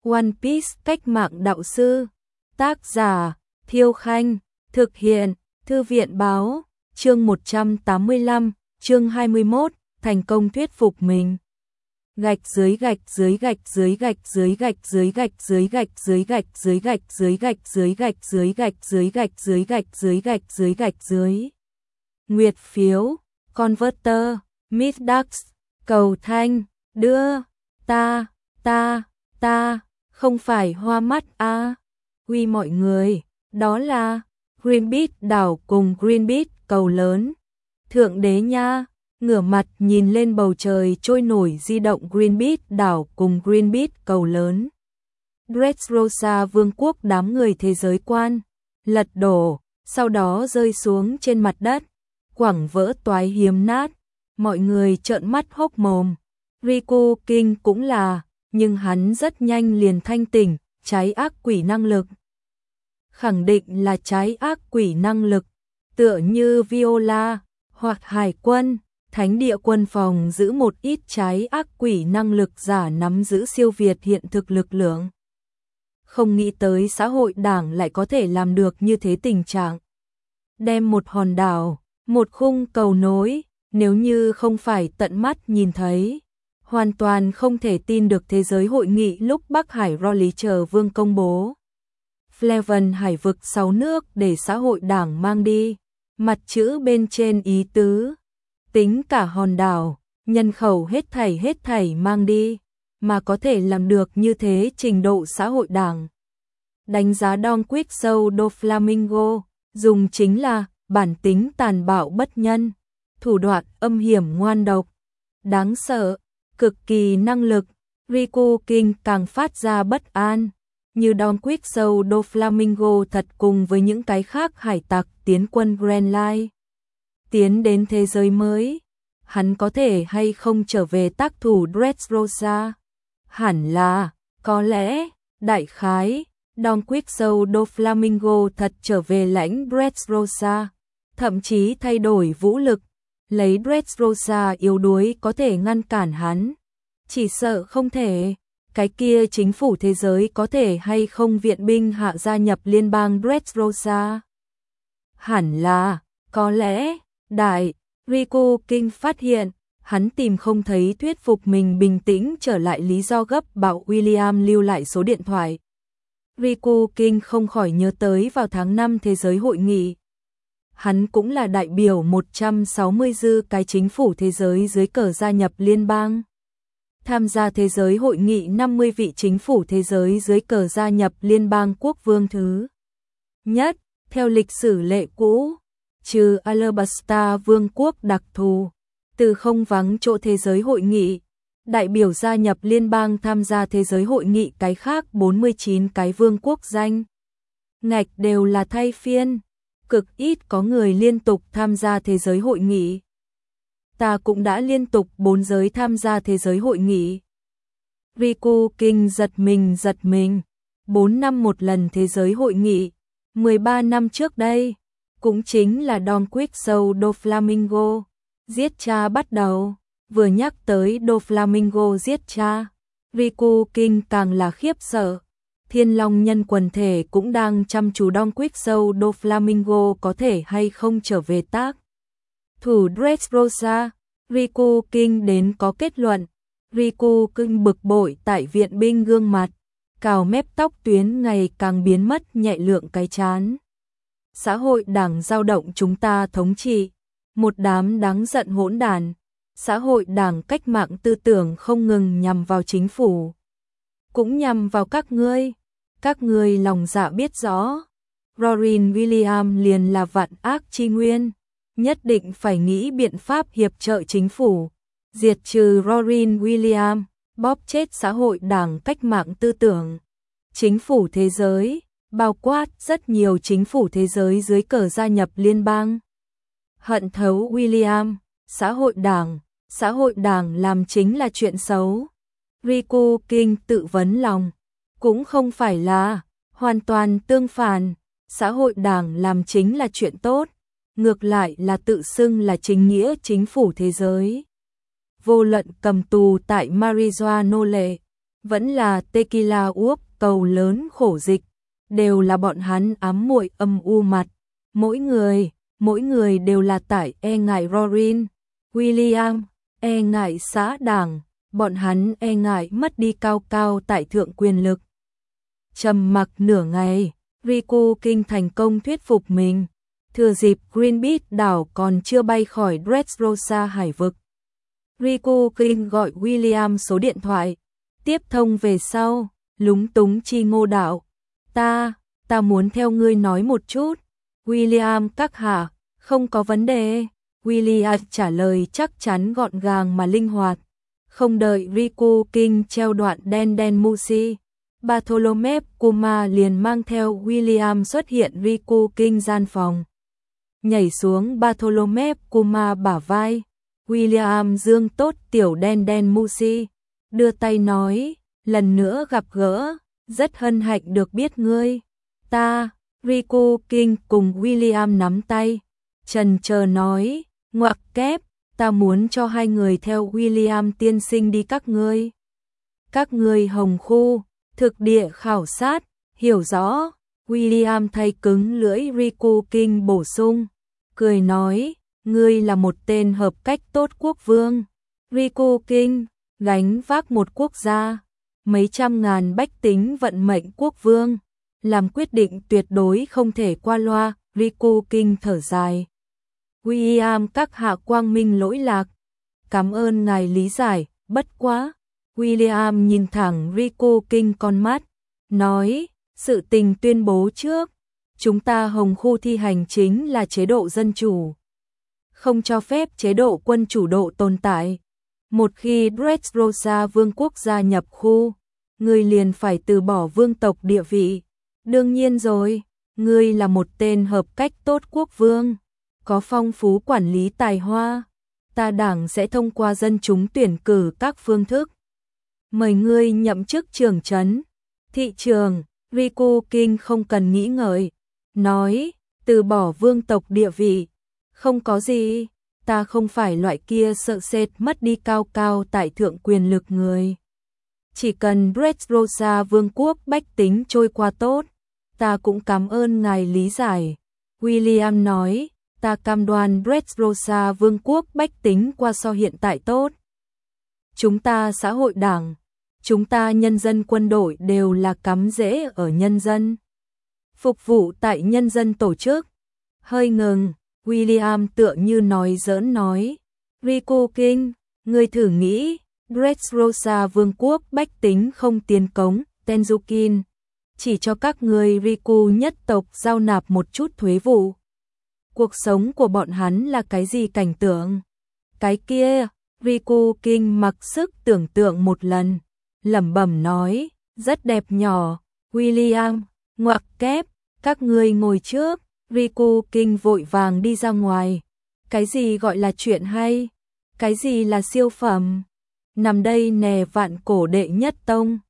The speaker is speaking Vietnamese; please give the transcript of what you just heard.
One Piece cách mạng đạo sư. Tác giả Thiêu Khanh. Thực hiện Thư viện báo. Chương 185, chương 21, thành công thuyết phục mình. Gạch dưới gạch dưới gạch dưới gạch dưới gạch dưới gạch dưới gạch dưới gạch dưới gạch dưới gạch dưới gạch dưới gạch dưới gạch dưới gạch dưới gạch dưới gạch dưới. Nguyệt phiếu, Converter, Midax, cầu thanh, đưa, ta, không phải hoa mắt a. Quy mọi người, đó là Greenpeace đảo cùng Greenpeace cầu lớn. Thượng đế nha, ngửa mặt nhìn lên bầu trời trôi nổi di động Greenpeace đảo cùng Greenpeace cầu lớn. Dressrosa vương quốc đám người thế giới quan, lật đổ, sau đó rơi xuống trên mặt đất, quẳng vỡ toái hiếm nát, mọi người trợn mắt hốc mồm. Riku King cũng là, nhưng hắn rất nhanh liền thanh tỉnh, trái ác quỷ năng lực. Khẳng định là trái ác quỷ năng lực, tựa như Viola, hoặc Hải quân, Thánh địa quân phòng giữ một ít trái ác quỷ năng lực giả nắm giữ siêu việt hiện thực lực lượng. Không nghĩ tới xã hội đảng lại có thể làm được như thế tình trạng. Đem một hòn đảo, một khung cầu nối, nếu như không phải tận mắt nhìn thấy, hoàn toàn không thể tin được thế giới hội nghị lúc Bắc Hải Raleigh chờ vương công bố. Fleven hải vực 6 nước để xã hội đảng mang đi, mặt chữ bên trên ý tứ. Tính cả hòn đảo, nhân khẩu hết thảy mang đi, mà có thể làm được như thế trình độ xã hội đảng. Đánh giá Don Quixote do Flamingo, dùng chính là bản tính tàn bạo bất nhân, thủ đoạn âm hiểm ngoan độc, đáng sợ, cực kỳ năng lực. Riku King càng phát ra bất an, như Don Quixote do Flamingo thật cùng với những cái khác hải tặc tiến quân Grand Line. Tiến đến thế giới mới, hắn có thể hay không trở về tác thủ Dressrosa? Hẳn là, có lẽ, đại khái, Don Quixote do Flamingo thật trở về lãnh Dressrosa, thậm chí thay đổi vũ lực, lấy Dressrosa yếu đuối có thể ngăn cản hắn. Chỉ sợ không thể, cái kia chính phủ thế giới có thể hay không viện binh hạ gia nhập liên bang Dressrosa? Hẳn là, có lẽ. Đại, Riku King phát hiện, hắn tìm không thấy thuyết phục mình bình tĩnh trở lại lý do gấp bảo William lưu lại số điện thoại. Riku King không khỏi nhớ tới vào tháng 5 thế giới hội nghị. Hắn cũng là đại biểu 160 dư cái chính phủ thế giới dưới cờ gia nhập liên bang. Tham gia thế giới hội nghị 50 vị chính phủ thế giới dưới cờ gia nhập liên bang quốc vương thứ nhất, theo lịch sử lệ cũ. Trừ Alabasta vương quốc đặc thù, từ không vắng chỗ thế giới hội nghị, đại biểu gia nhập liên bang tham gia thế giới hội nghị cái khác 49 cái vương quốc danh ngạch đều là thay phiên, cực ít có người liên tục tham gia thế giới hội nghị. Ta cũng đã liên tục 4 giới tham gia thế giới hội nghị. Riku King giật mình, 4 năm một lần thế giới hội nghị, 13 năm trước đây. Cũng chính là Don Quixote do Flamingo giết cha bắt đầu. Vừa nhắc tới do Flamingo giết cha, Riku King càng là khiếp sợ. Thiên Long nhân quần thể cũng đang chăm chú Don Quixote do Flamingo có thể hay không trở về tác thủ Dressrosa. Riku King đến có kết luận. Riku King bực bội tại viện binh gương mặt, cào mép tóc tuyến ngày càng biến mất nhẹ lượng cái chán. Xã hội đảng dao động chúng ta thống trị, một đám đáng giận hỗn đản. Xã hội đảng cách mạng tư tưởng không ngừng nhằm vào chính phủ, cũng nhằm vào các ngươi lòng dạ biết rõ. Robin Williams liền là vạn ác chi nguyên, nhất định phải nghĩ biện pháp hiệp trợ chính phủ, diệt trừ Robin Williams, bóp chết xã hội đảng cách mạng tư tưởng. Chính phủ thế giới bao quát rất nhiều chính phủ thế giới dưới cờ gia nhập liên bang. Hận thấu William, xã hội đảng làm chính là chuyện xấu. Riku King tự vấn lòng, cũng không phải là, hoàn toàn tương phản, xã hội đảng làm chính là chuyện tốt, ngược lại là tự xưng là chính nghĩa chính phủ thế giới. Vô luận cầm tù tại Marijuana lệ, vẫn là tequila uống cầu lớn khổ dịch, đều là bọn hắn ám muội âm u mặt, mỗi người đều là tại e ngại Rorin, William, e ngại xã đảng, bọn hắn e ngại mất đi cao cao tại thượng quyền lực. Trầm mặc nửa ngày, Riku King thành công thuyết phục mình, thừa dịp Greenpeace đảo còn chưa bay khỏi Dressrosa hải vực. Riku King gọi William số điện thoại, tiếp thông về sau, lúng túng chi Ngô đạo. Ta muốn theo ngươi nói một chút. William các hạ, không có vấn đề. William trả lời chắc chắn gọn gàng mà linh hoạt. Không đợi Riku King treo đoạn đen Musi, Bartholomew Kuma liền mang theo William xuất hiện Riku King gian phòng. Nhảy xuống Bartholomew Kuma bả vai, William dương tốt tiểu đen Musi, đưa tay nói, lần nữa gặp gỡ, rất hân hạnh được biết ngươi. Riku King cùng William nắm tay, chần chờ nói, ngoặc kép, ta muốn cho hai người theo William tiên sinh đi các ngươi Hồng Khu, thực địa khảo sát, hiểu rõ. William thay cứng lưỡi Riku King bổ sung, cười nói, ngươi là một tên hợp cách tốt quốc vương. Riku King, gánh vác một quốc gia, mấy trăm ngàn bách tính vận mệnh quốc vương, làm quyết định tuyệt đối không thể qua loa. Riku King thở dài. William các hạ quang minh lỗi lạc, cảm ơn ngài lý giải, bất quá. William nhìn thẳng Riku King con mắt, nói, sự tình tuyên bố trước, chúng ta Hồng Khu thi hành chính là chế độ dân chủ, không cho phép chế độ quân chủ độ tồn tại. Một khi Dressrosa vương quốc gia nhập khu, ngươi liền phải từ bỏ vương tộc địa vị. Đương nhiên rồi, ngươi là một tên hợp cách tốt quốc vương, có phong phú quản lý tài hoa, ta đảng sẽ thông qua dân chúng tuyển cử các phương thức, mời ngươi nhậm chức trưởng trấn, thị trường. Riku King không cần nghĩ ngợi, nói, từ bỏ vương tộc địa vị, không có gì, ta không phải loại kia sợ sệt mất đi cao cao tại thượng quyền lực người. Chỉ cần Dressrosa vương quốc bách tính trôi qua tốt, ta cũng cảm ơn ngài lý giải. William nói, ta cam đoan Dressrosa vương quốc bách tính qua so hiện tại tốt. Chúng ta xã hội đảng, chúng ta nhân dân quân đội đều là cắm rễ ở nhân dân, phục vụ tại nhân dân tổ chức. Hơi ngừng, William tựa như nói giỡn nói, Riku King, ngươi thử nghĩ, Dressrosa vương quốc bách tính không tiền cống, Tenzukin, chỉ cho các người Riku nhất tộc giao nạp một chút thuế vụ. Cuộc sống của bọn hắn là cái gì cảnh tượng? Cái kia, Riku King mặc sức tưởng tượng một lần, lẩm bẩm nói, rất đẹp nhỏ. William, ngoặc kép, các ngươi ngồi trước. Riku King vội vàng đi ra ngoài. Cái gì gọi là chuyện hay? Cái gì là siêu phẩm? Nằm đây nè vạn cổ đệ nhất tông.